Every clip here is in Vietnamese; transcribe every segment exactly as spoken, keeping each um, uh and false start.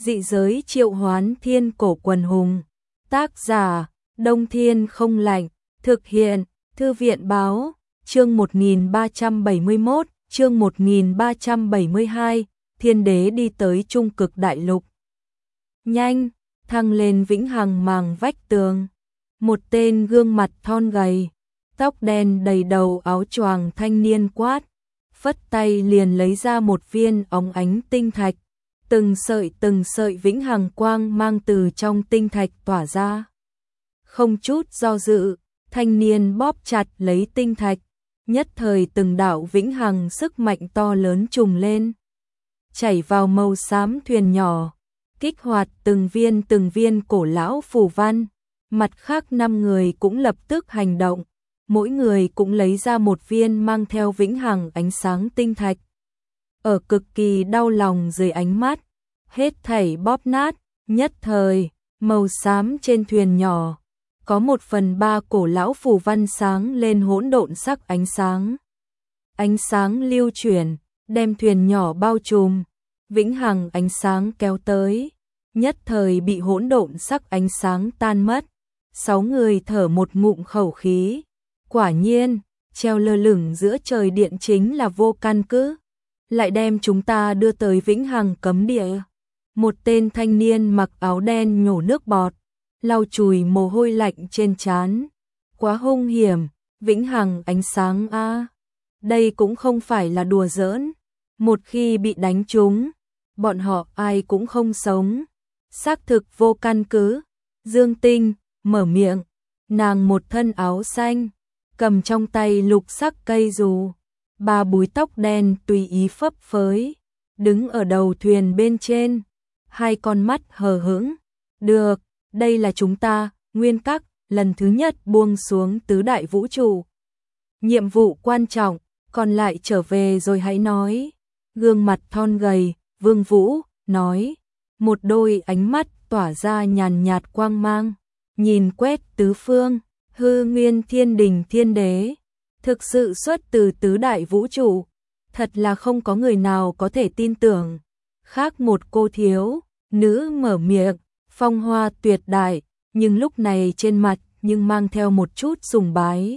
Dị giới triệu hoán thiên cổ quần hùng. Tác giả, Đông Thiên không lạnh. Thực hiện, Thư viện báo, chương một nghìn ba trăm bảy mươi mốt, chương một nghìn ba trăm bảy mươi hai, thiên đế đi tới trung cực đại lục. Nhanh, thăng lên vĩnh hằng màng vách tường. Một tên gương mặt thon gầy, tóc đen đầy đầu áo choàng thanh niên quát, phất tay liền lấy ra một viên óng ánh tinh thạch. Từng sợi từng sợi vĩnh hằng quang mang từ trong tinh thạch tỏa ra. Không chút do dự, thanh niên bóp chặt lấy tinh thạch, nhất thời từng đạo vĩnh hằng sức mạnh to lớn trùng lên, chảy vào màu xám thuyền nhỏ, kích hoạt từng viên từng viên cổ lão phù văn. Mặt khác năm người cũng lập tức hành động, mỗi người cũng lấy ra một viên mang theo vĩnh hằng ánh sáng tinh thạch. Ở cực kỳ đau lòng dưới ánh mắt, hết thảy bóp nát, nhất thời, màu xám trên thuyền nhỏ, có một phần ba cổ lão phù văn sáng lên hỗn độn sắc ánh sáng. Ánh sáng lưu chuyển, đem thuyền nhỏ bao trùm, vĩnh hằng ánh sáng kéo tới, nhất thời bị hỗn độn sắc ánh sáng tan mất. Sáu người thở một ngụm khẩu khí, quả nhiên, treo lơ lửng giữa trời điện chính là vô căn cứ, lại đem chúng ta đưa tới vĩnh hằng cấm địa. Một tên thanh niên mặc áo đen nhổ nước bọt, lau chùi mồ hôi lạnh trên trán. Quá hung hiểm, vĩnh hằng ánh sáng a, à. Đây cũng không phải là đùa giỡn, một khi bị đánh trúng, bọn họ ai cũng không sống. Xác thực vô căn cứ. Dương Tinh mở miệng, nàng một thân áo xanh, cầm trong tay lục sắc cây dù, ba búi tóc đen tùy ý phấp phới, đứng ở đầu thuyền bên trên, hai con mắt hờ hững. Được, đây là chúng ta, Nguyên Các, lần thứ nhất buông xuống tứ đại vũ trụ. Nhiệm vụ quan trọng, còn lại trở về rồi hãy nói. Gương mặt thon gầy, Vương Vũ, nói, một đôi ánh mắt tỏa ra nhàn nhạt quang mang, nhìn quét tứ phương. Hư Nguyên Thiên Đình Thiên Đế, thực sự xuất từ tứ đại vũ trụ, thật là không có người nào có thể tin tưởng. Khác một cô thiếu nữ mở miệng, phong hoa tuyệt đại, nhưng lúc này trên mặt nhưng mang theo một chút sùng bái.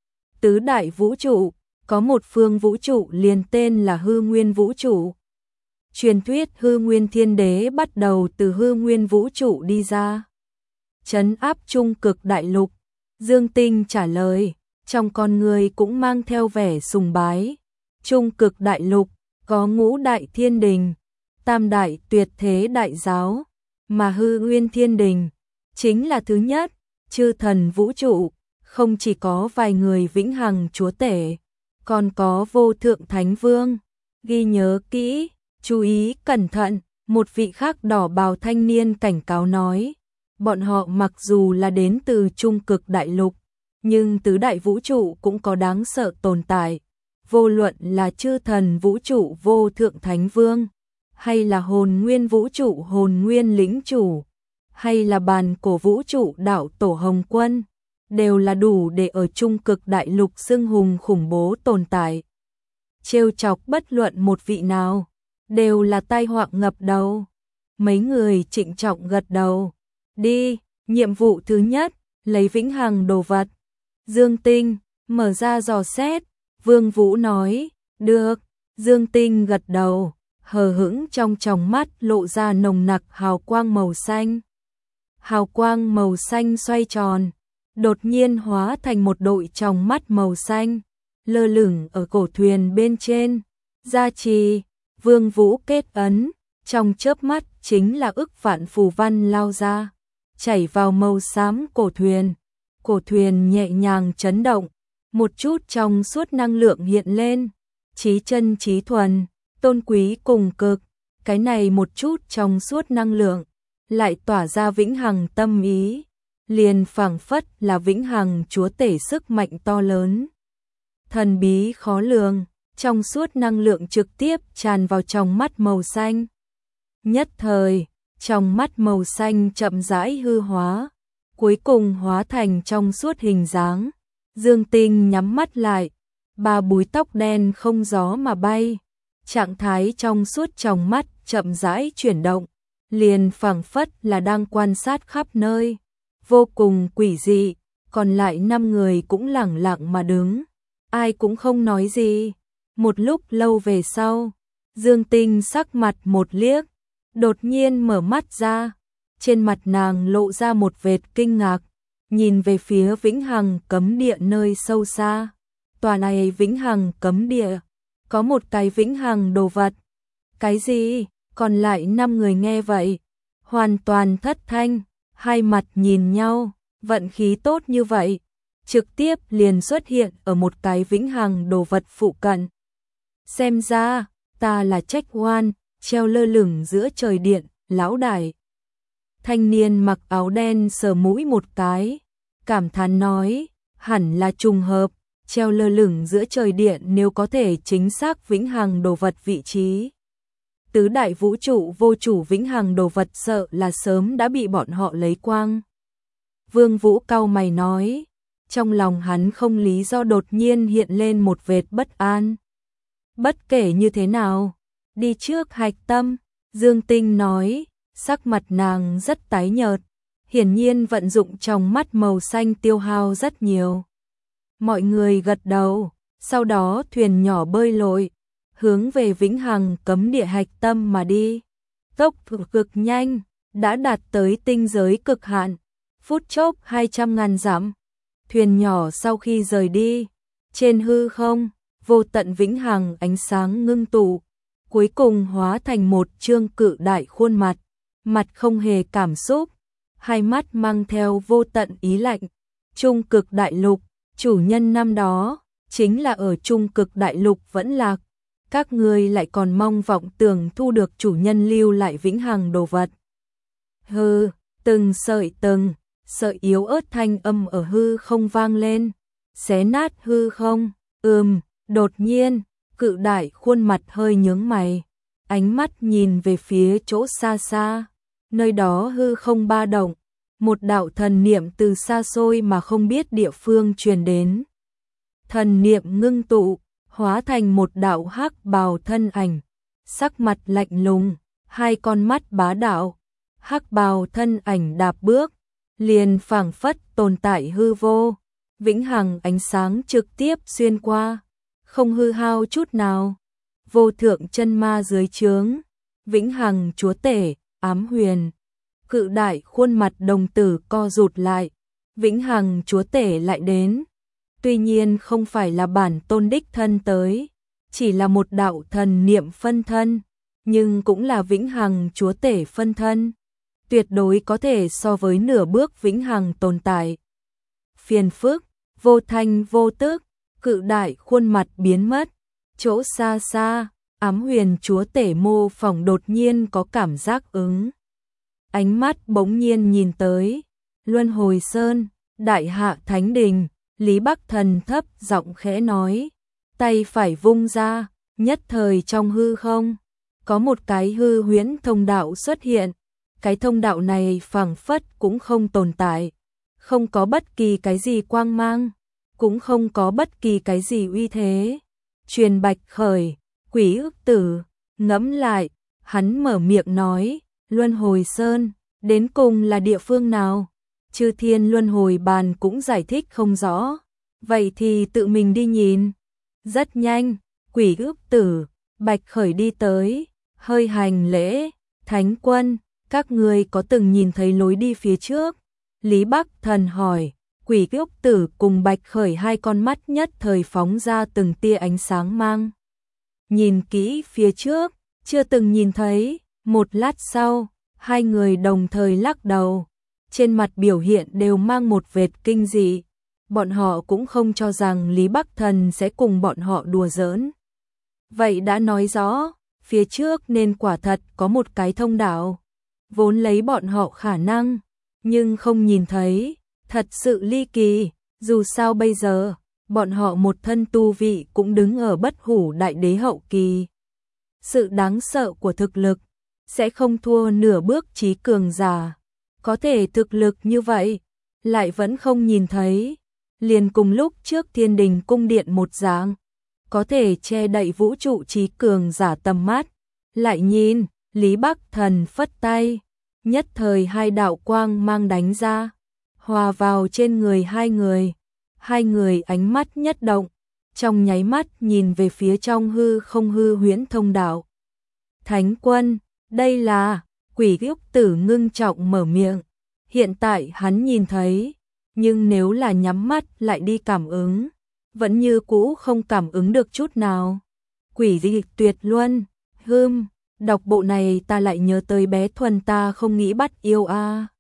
Tứ đại vũ trụ, có một phương vũ trụ liền tên là Hư Nguyên vũ trụ. Truyền thuyết Hư Nguyên Thiên Đế bắt đầu từ Hư Nguyên vũ trụ đi ra, trấn áp trung cực đại lục. Dương Tinh trả lời, trong con người cũng mang theo vẻ sùng bái. Trung cực đại lục, có ngũ đại thiên đình, tam đại tuyệt thế đại giáo, mà Hư Nguyên Thiên Đình chính là thứ nhất. Chư thần vũ trụ, không chỉ có vài người vĩnh hằng chúa tể, còn có vô thượng thánh vương. Ghi nhớ kỹ, chú ý cẩn thận, một vị khác đỏ bào thanh niên cảnh cáo nói. Bọn họ mặc dù là đến từ trung cực đại lục, nhưng tứ đại vũ trụ cũng có đáng sợ tồn tại. Vô luận là chư thần vũ trụ vô thượng thánh vương, hay là hồn nguyên vũ trụ hồn nguyên lĩnh chủ, hay là bàn cổ vũ trụ đạo tổ Hồng Quân, đều là đủ để ở trung cực đại lục xưng hùng khủng bố tồn tại. Trêu chọc bất luận một vị nào, đều là tai họa ngập đầu. Mấy người trịnh trọng gật đầu. Đi, nhiệm vụ thứ nhất, lấy vĩnh hằng đồ vật. Dương Tinh, mở ra dò xét. Vương Vũ nói, được. Dương Tinh gật đầu, hờ hững trong tròng mắt lộ ra nồng nặc hào quang màu xanh. Hào quang màu xanh xoay tròn, đột nhiên hóa thành một đội tròng mắt màu xanh, lơ lửng ở cổ thuyền bên trên. Gia trì, Vương Vũ kết ấn, trong chớp mắt chính là ức vạn phù văn lao ra, chảy vào màu xám cổ thuyền. Cổ thuyền nhẹ nhàng chấn động, một chút trong suốt năng lượng hiện lên, chí chân chí thuần, tôn quý cùng cực. Cái này một chút trong suốt năng lượng lại tỏa ra vĩnh hằng tâm ý, liền phảng phất là vĩnh hằng chúa tể sức mạnh to lớn, thần bí khó lường. Trong suốt năng lượng trực tiếp tràn vào trong mắt màu xanh. Nhất thời, trong mắt màu xanh chậm rãi hư hóa, cuối cùng hóa thành trong suốt hình dáng. Dương Tinh nhắm mắt lại, ba búi tóc đen không gió mà bay, trạng thái trong suốt trong mắt chậm rãi chuyển động, liền phảng phất là đang quan sát khắp nơi, vô cùng quỷ dị, còn lại năm người cũng lẳng lặng mà đứng, ai cũng không nói gì. Một lúc lâu về sau, Dương Tinh sắc mặt một liếc, đột nhiên mở mắt ra, trên mặt nàng lộ ra một vệt kinh ngạc, nhìn về phía Vĩnh Hằng cấm địa nơi sâu xa. Tòa này Vĩnh Hằng cấm địa, có một cái Vĩnh Hằng đồ vật. Cái gì? Còn lại năm người nghe vậy, hoàn toàn thất thanh, hai mặt nhìn nhau, vận khí tốt như vậy, trực tiếp liền xuất hiện ở một cái Vĩnh Hằng đồ vật phụ cận. Xem ra, ta là Trách Oan, treo lơ lửng giữa trời điện, lão đại. Thanh niên mặc áo đen sờ mũi một cái, cảm thán nói, hẳn là trùng hợp, treo lơ lửng giữa trời điện nếu có thể chính xác Vĩnh Hằng đồ vật vị trí. Tứ đại vũ trụ vô chủ Vĩnh Hằng đồ vật sợ là sớm đã bị bọn họ lấy quang. Vương Vũ cau mày nói, trong lòng hắn không lý do đột nhiên hiện lên một vệt bất an. Bất kể như thế nào, đi trước hạch tâm, Dương Tinh nói, sắc mặt nàng rất tái nhợt, hiển nhiên vận dụng trong mắt màu xanh tiêu hao rất nhiều. Mọi người gật đầu, sau đó thuyền nhỏ bơi lội, hướng về Vĩnh Hằng cấm địa hạch tâm mà đi. Tốc độ cực nhanh, đã đạt tới tinh giới cực hạn, phút chốc hai trăm ngàn dặm. Thuyền nhỏ sau khi rời đi, trên hư không, vô tận Vĩnh Hằng ánh sáng ngưng tụ, cuối cùng hóa thành một trương cự đại khuôn mặt, mặt không hề cảm xúc, hai mắt mang theo vô tận ý lạnh. Trung Cực Đại Lục, chủ nhân năm đó, chính là ở Trung Cực Đại Lục vẫn lạc. Các ngươi lại còn mong vọng tưởng thu được chủ nhân lưu lại Vĩnh Hằng đồ vật. Hừ, từng sợi từng, sợi yếu ớt thanh âm ở hư không vang lên, xé nát hư không, ừm, đột nhiên, cự đại khuôn mặt hơi nhướng mày, ánh mắt nhìn về phía chỗ xa xa, nơi đó hư không ba động, một đạo thần niệm từ xa xôi mà không biết địa phương truyền đến. Thần niệm ngưng tụ, hóa thành một đạo hắc bào thân ảnh, sắc mặt lạnh lùng, hai con mắt bá đạo, hắc bào thân ảnh đạp bước, liền phảng phất tồn tại hư vô, Vĩnh Hằng ánh sáng trực tiếp xuyên qua, không hư hao chút nào. Vô thượng chân ma dưới trướng, Vĩnh Hằng chúa tể, ám huyền, cự đại khuôn mặt đồng tử co rụt lại, Vĩnh Hằng chúa tể lại đến. Tuy nhiên không phải là bản tôn đích thân tới, chỉ là một đạo thần niệm phân thân, nhưng cũng là Vĩnh Hằng chúa tể phân thân, tuyệt đối có thể so với nửa bước Vĩnh Hằng tồn tại. Phiền phức, vô thanh vô tức, cự đại khuôn mặt biến mất, chỗ xa xa, ám huyền chúa tể mô phỏng đột nhiên có cảm giác ứng. Ánh mắt bỗng nhiên nhìn tới, Luân Hồi Sơn, Đại Hạ Thánh Đình. Lý Bắc Thần thấp giọng khẽ nói, tay phải vung ra, nhất thời trong hư không, có một cái hư huyễn thông đạo xuất hiện, cái thông đạo này phảng phất cũng không tồn tại, không có bất kỳ cái gì quang mang, cũng không có bất kỳ cái gì uy thế. Truyền Bạch Khởi, Quỷ Ức Tử, ngẫm lại, hắn mở miệng nói, Luân Hồi Sơn, đến cùng là địa phương nào? Chư Thiên Luân Hồi Bàn cũng giải thích không rõ, vậy thì tự mình đi nhìn. Rất nhanh, Quỷ Ức Tử, Bạch Khởi đi tới, hơi hành lễ, Thánh Quân, các ngươi có từng nhìn thấy lối đi phía trước? Lý Bắc Thần hỏi, Quỷ Ức Tử cùng Bạch Khởi hai con mắt nhất thời phóng ra từng tia ánh sáng mang. Nhìn kỹ phía trước, chưa từng nhìn thấy, một lát sau, hai người đồng thời lắc đầu. Trên mặt biểu hiện đều mang một vệt kinh dị, bọn họ cũng không cho rằng Lý Bắc Thần sẽ cùng bọn họ đùa giỡn. Vậy đã nói rõ, phía trước nên quả thật có một cái thông đạo, vốn lấy bọn họ khả năng, nhưng không nhìn thấy, thật sự ly kỳ, dù sao bây giờ, bọn họ một thân tu vị cũng đứng ở bất hủ đại đế hậu kỳ. Sự đáng sợ của thực lực, sẽ không thua nửa bước trí cường giả. Có thể thực lực như vậy, lại vẫn không nhìn thấy, liền cùng lúc trước Thiên Đình cung điện một dạng, có thể che đậy vũ trụ trí cường giả tầm mắt. Lại nhìn, Lý Bắc Thần phất tay, nhất thời hai đạo quang mang đánh ra, hòa vào trên người hai người. Hai người ánh mắt nhất động, trong nháy mắt nhìn về phía trong hư không hư huyễn thông đạo. Thánh quân, đây là, Quỷ Úc Tử ngưng trọng mở miệng. Hiện tại hắn nhìn thấy, nhưng nếu là nhắm mắt lại đi cảm ứng, vẫn như cũ không cảm ứng được chút nào. Quỷ dị tuyệt luân, hưm, đọc bộ này ta lại nhớ tới bé Thuần ta không nghĩ bắt yêu a. À.